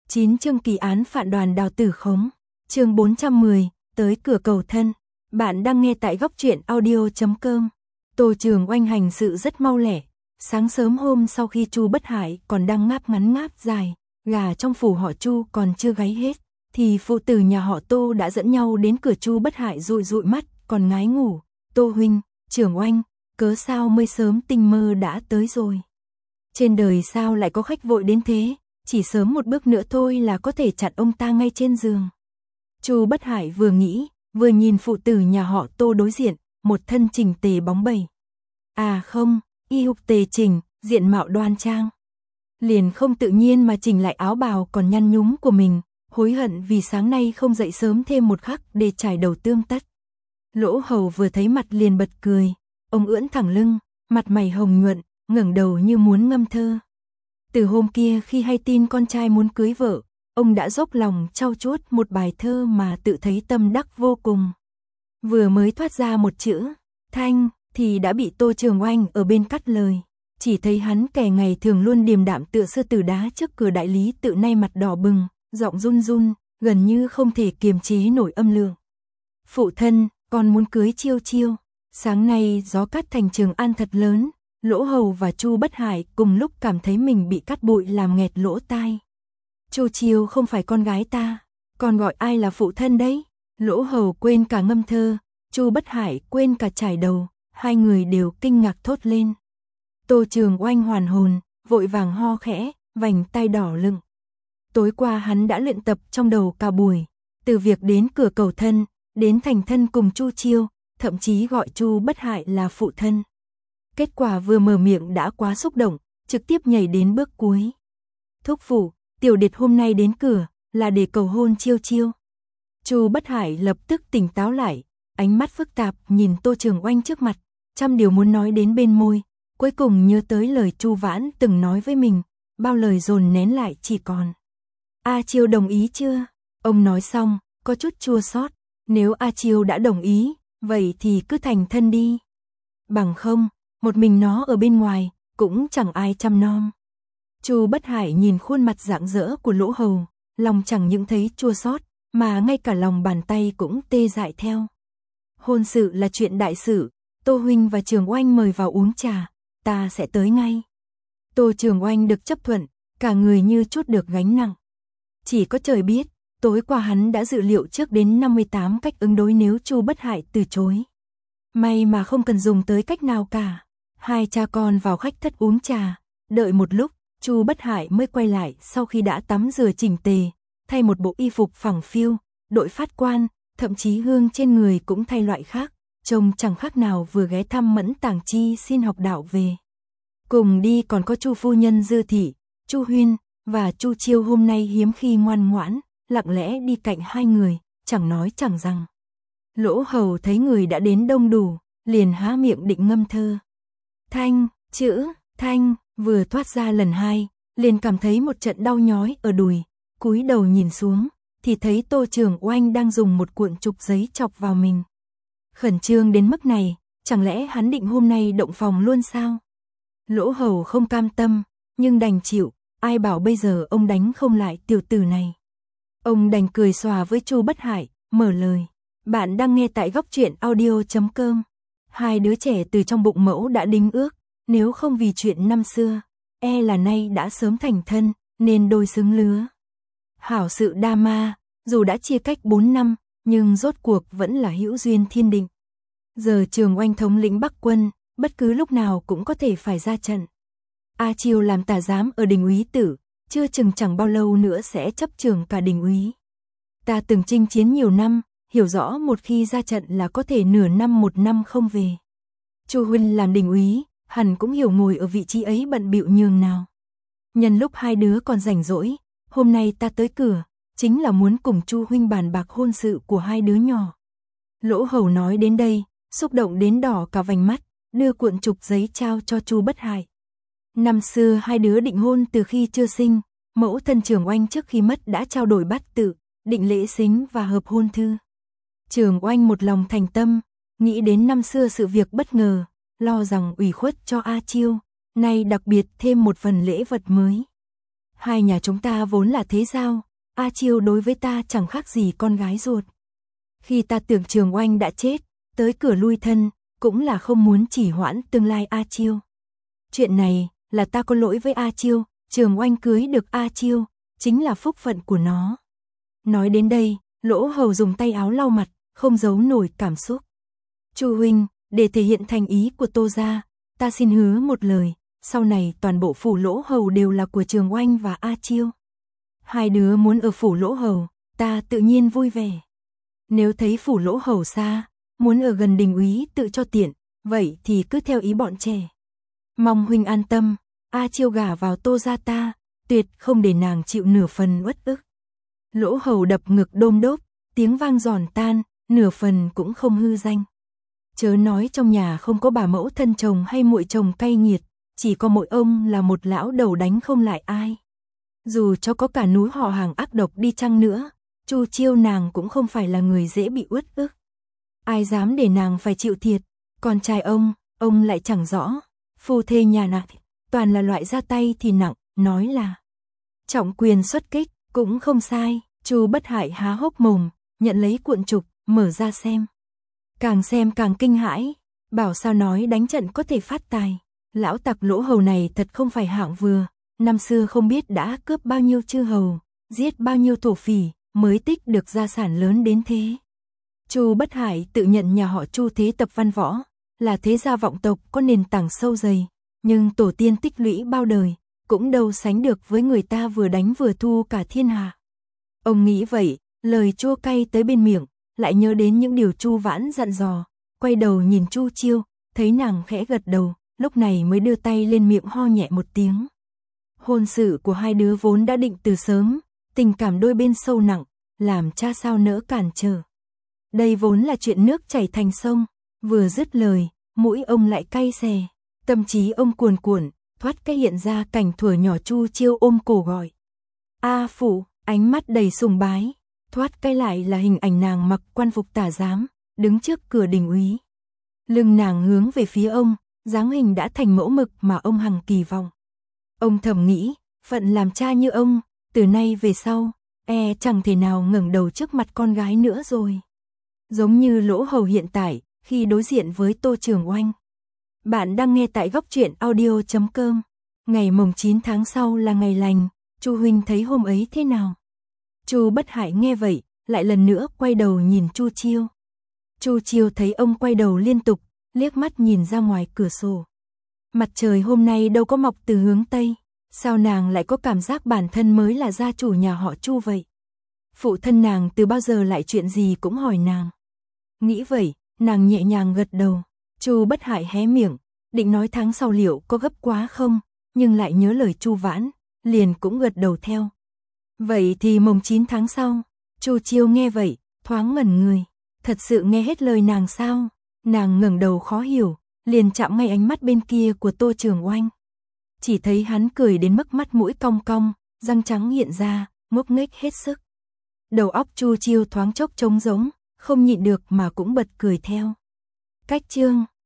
9 chương kỳ án phản đoàn Đào Tử Khống. Chương 410, tới cửa cầu thân. Bạn đang nghe tại góc truyện audio.com. Tô Trường Oanh hành sự rất mau lẻ. Sáng sớm hôm sau khi Chu Bất Hải còn đang ngáp ngắn ngáp dài, gà trong phủ họ Chu còn chưa gáy hết, thì phụ tử nhà họ Tô đã dẫn nhau đến cửa Chu Bất Hải dụi dụi mắt, còn ngái ngủ. Tô huynh, Trường Oanh, cớ sao mới sớm tinh mơ đã tới rồi? Trên đời sao lại có khách vội đến thế? Chỉ sớm một bước nữa thôi là có thể chặn ông ta ngay trên giường. Chu Bất Hải vừa nghĩ, vừa nhìn phụ tử nhà họ Tô đối diện, một thân chỉnh tề bóng bẩy. À không, y phục tề chỉnh, diện mạo đoan trang. Liền không tự nhiên mà chỉnh lại áo bào còn nhăn nhúm của mình, hối hận vì sáng nay không dậy sớm thêm một khắc để trải đầu tương tất. Lỗ Hầu vừa thấy mặt liền bật cười, ông ưỡn thẳng lưng, mặt mày hồng nhuận, ngẩng đầu như muốn ngâm thơ. Từ hôm kia khi hay tin con trai muốn cưới vợ, ông đã dốc lòng trau chuốt một bài thơ mà tự thấy tâm đắc vô cùng. Vừa mới thoát ra một chữ thanh thì đã bị Tô Trường Oanh ở bên cắt lời. Chỉ thấy hắn kẻ ngày thường luôn điềm đạm tựa sư tử đá trước cửa đại lý tự nay mặt đỏ bừng, giọng run run, gần như không thể kiềm chế nổi âm lượng. Phụ thân, con muốn cưới Chiêu Chiêu. Sáng nay gió cắt thành Trường An thật lớn. Lỗ Hầu và Chu Bất Hải cùng lúc cảm thấy mình bị cắt bụi làm nghẹt lỗ tai. Chu Chiêu không phải con gái ta, còn gọi ai là phụ thân đấy? Lỗ Hầu quên cả ngâm thơ, Chu Bất Hải quên cả trải đầu, hai người đều kinh ngạc thốt lên. Tô Trường Oanh hoàn hồn, vội vàng ho khẽ, vành tay đỏ lựng. Tối qua hắn đã luyện tập trong đầu cả buổi, từ việc đến cửa cầu thân, đến thành thân cùng Chu Chiêu, thậm chí gọi Chu Bất Hải là phụ thân. Kết quả vừa mở miệng đã quá xúc động, trực tiếp nhảy đến bước cuối. Thúc phụ, tiểu điệt hôm nay đến cửa, là để cầu hôn Chiêu Chiêu. Chu Bất Hải lập tức tỉnh táo lại, ánh mắt phức tạp nhìn Tô Trường Oanh trước mặt, trăm điều muốn nói đến bên môi, cuối cùng nhớ tới lời Chu Vãn từng nói với mình, bao lời dồn nén lại chỉ còn. A Chiêu đồng ý chưa? Ông nói xong, có chút chua xót, nếu A Chiêu đã đồng ý, vậy thì cứ thành thân đi. Bằng không, một mình nó ở bên ngoài, cũng chẳng ai chăm nom. Chu Bất Hải nhìn khuôn mặt rạng rỡ của Lỗ Hầu, lòng chẳng những thấy chua xót, mà ngay cả lòng bàn tay cũng tê dại theo. Hôn sự là chuyện đại sự, Tô huynh và Trường Oanh mời vào uống trà, ta sẽ tới ngay. Tô Trường Oanh được chấp thuận, cả người như trút được gánh nặng. Chỉ có trời biết, tối qua hắn đã dự liệu trước đến 58 cách ứng đối nếu Chu Bất Hải từ chối. May mà không cần dùng tới cách nào cả. Hai cha con vào khách thất uống trà, đợi một lúc, Chu Bất Hải mới quay lại sau khi đã tắm rửa chỉnh tề, thay một bộ y phục phẳng phiu, đội phát quan, thậm chí hương trên người cũng thay loại khác, trông chẳng khác nào vừa ghé thăm Mẫn Tàng Chi xin học đạo về. Cùng đi còn có Chu phu nhân Dư thị, Chu Huyên và Chu Chiêu hôm nay hiếm khi ngoan ngoãn, lặng lẽ đi cạnh hai người, chẳng nói chẳng rằng. Lỗ Hầu thấy người đã đến đông đủ, liền há miệng định ngâm thơ. Thanh, chữ, thanh, vừa thoát ra lần hai, liền cảm thấy một trận đau nhói ở đùi, cúi đầu nhìn xuống, thì thấy Tô Trường Oanh đang dùng một cuộn trục giấy chọc vào mình. Khẩn trương đến mức này, chẳng lẽ hắn định hôm nay động phòng luôn sao? Lỗ Hầu không cam tâm, nhưng đành chịu, ai bảo bây giờ ông đánh không lại tiểu tử này. Ông đành cười xòa với Chu Bất Hải, mở lời. Bạn đang nghe tại góc truyện audio.com. Hai đứa trẻ từ trong bụng mẫu đã đính ước, nếu không vì chuyện năm xưa, e là nay đã sớm thành thân, nên đôi xứng lứa. Hảo sự đa ma, dù đã chia cách 4 năm, nhưng rốt cuộc vẫn là hữu duyên thiên định. Giờ Trường Oanh thống lĩnh Bắc quân, bất cứ lúc nào cũng có thể phải ra trận. A Chiêu làm tả giám ở đình úy tử, chưa chừng chẳng bao lâu nữa sẽ chấp trưởng cả đình úy. Ta từng chinh chiến nhiều năm, hiểu rõ một khi ra trận là có thể nửa năm một năm không về. Chu huynh làm đình úy, hẳn cũng hiểu ngồi ở vị trí ấy bận bịu nhường nào. Nhân lúc hai đứa còn rảnh rỗi, hôm nay ta tới cửa, chính là muốn cùng Chu huynh bàn bạc hôn sự của hai đứa nhỏ. Lỗ Hầu nói đến đây, xúc động đến đỏ cả vành mắt, đưa cuộn trục giấy trao cho Chu Bất Hải. Năm xưa hai đứa định hôn từ khi chưa sinh, mẫu thân Trường Oanh trước khi mất đã trao đổi bát tự, định lễ sính và hợp hôn thư. Trường Oanh một lòng thành tâm, nghĩ đến năm xưa sự việc bất ngờ, lo rằng ủy khuất cho A Chiêu, nay đặc biệt thêm một phần lễ vật mới. Hai nhà chúng ta vốn là thế giao, A Chiêu đối với ta chẳng khác gì con gái ruột. Khi ta tưởng Trường Oanh đã chết, tới cửa lui thân, cũng là không muốn chỉ hoãn tương lai A Chiêu. Chuyện này là ta có lỗi với A Chiêu, Trường Oanh cưới được A Chiêu, chính là phúc phận của nó. Nói đến đây, Lỗ Hầu dùng tay áo lau mặt, không giấu nổi cảm xúc. Chu huynh, để thể hiện thành ý của Tô gia, ta xin hứa một lời, sau này toàn bộ phủ Lỗ Hầu đều là của Trường Oanh và A Chiêu. Hai đứa muốn ở phủ Lỗ Hầu, ta tự nhiên vui vẻ. Nếu thấy phủ Lỗ Hầu xa, muốn ở gần đình úy tự cho tiện, vậy thì cứ theo ý bọn trẻ. Mong huynh an tâm, A Chiêu gả vào Tô gia ta, tuyệt không để nàng chịu nửa phần uất ức. Lỗ Hầu đập ngực đôm đốp, tiếng vang giòn tan, nửa phần cũng không hư danh. Chớ nói trong nhà không có bà mẫu thân chồng hay muội chồng cay nghiệt, chỉ có mỗi ông là một lão đầu đánh không lại ai. Dù cho có cả núi họ hàng ác độc đi chăng nữa, Chu Chiêu nàng cũng không phải là người dễ bị uất ức. Ai dám để nàng phải chịu thiệt, còn trai ông lại chẳng rõ. Phu thê nhà nàng toàn là loại ra tay thì nặng, nói là trọng quyền xuất kích, cũng không sai. Chu Bất Hại há hốc mồm, nhận lấy cuộn trục, mở ra xem. Càng xem càng kinh hãi, bảo sao nói đánh trận có thể phát tài. Lão tặc Lỗ Hầu này thật không phải hạng vừa, năm xưa không biết đã cướp bao nhiêu chư hầu, giết bao nhiêu thổ phỉ, mới tích được gia sản lớn đến thế. Chu Bất Hại tự nhận nhà họ Chu thế tập văn võ, là thế gia vọng tộc có nền tảng sâu dày, nhưng tổ tiên tích lũy bao đời, cũng đâu sánh được với người ta vừa đánh vừa thu cả thiên hạ. Ông nghĩ vậy, lời chua cay tới bên miệng, lại nhớ đến những điều Chu Vãn dặn dò, quay đầu nhìn Chu Chiêu, thấy nàng khẽ gật đầu, lúc này mới đưa tay lên miệng ho nhẹ một tiếng. Hôn sự của hai đứa vốn đã định từ sớm, tình cảm đôi bên sâu nặng, làm cha sao nỡ cản trở. Đây vốn là chuyện nước chảy thành sông, vừa dứt lời, mũi ông lại cay xè, tâm trí ông cuồn cuộn, thoát cái hiện ra cảnh thuở nhỏ Chu Chiêu ôm cổ gọi. A phụ, ánh mắt đầy sùng bái, thoát cái lại là hình ảnh nàng mặc quan phục tả giám, đứng trước cửa đình úy. Lưng nàng hướng về phía ông, dáng hình đã thành mẫu mực mà ông hằng kỳ vọng. Ông thầm nghĩ, phận làm cha như ông, từ nay về sau, chẳng thể nào ngẩng đầu trước mặt con gái nữa rồi. Giống như Lỗ Hầu hiện tại, khi đối diện với Tô Trường Oanh. Bạn đang nghe tại góc truyện audio.com. Ngày mồng 9 tháng sau là ngày lành, Chu huynh thấy hôm ấy thế nào? Chu Bất Hại nghe vậy, lại lần nữa quay đầu nhìn Chu Chiêu. Chu Chiêu thấy ông quay đầu liên tục, liếc mắt nhìn ra ngoài cửa sổ. Mặt trời hôm nay đâu có mọc từ hướng Tây, sao nàng lại có cảm giác bản thân mới là gia chủ nhà họ Chu vậy? Phụ thân nàng từ bao giờ lại chuyện gì cũng hỏi nàng. Nghĩ vậy, nàng nhẹ nhàng gật đầu. Chu Bất Hại hé miệng, định nói tháng sau liệu có gấp quá không, nhưng lại nhớ lời Chu Vãn, liền cũng gật đầu theo. Vậy thì mồng 9 tháng sau. Chu Chiêu nghe vậy, thoáng ngẩn người, thật sự nghe hết lời nàng sao? Nàng ngẩng đầu khó hiểu, liền chạm ngay ánh mắt bên kia của Tô Trường Oanh. Chỉ thấy hắn cười đến mức mắt mũi cong cong, răng trắng hiện ra, ngốc nghếch hết sức. Đầu óc Chu Chiêu thoáng chốc trống rỗng, không nhịn được mà cũng bật cười theo. Cách chương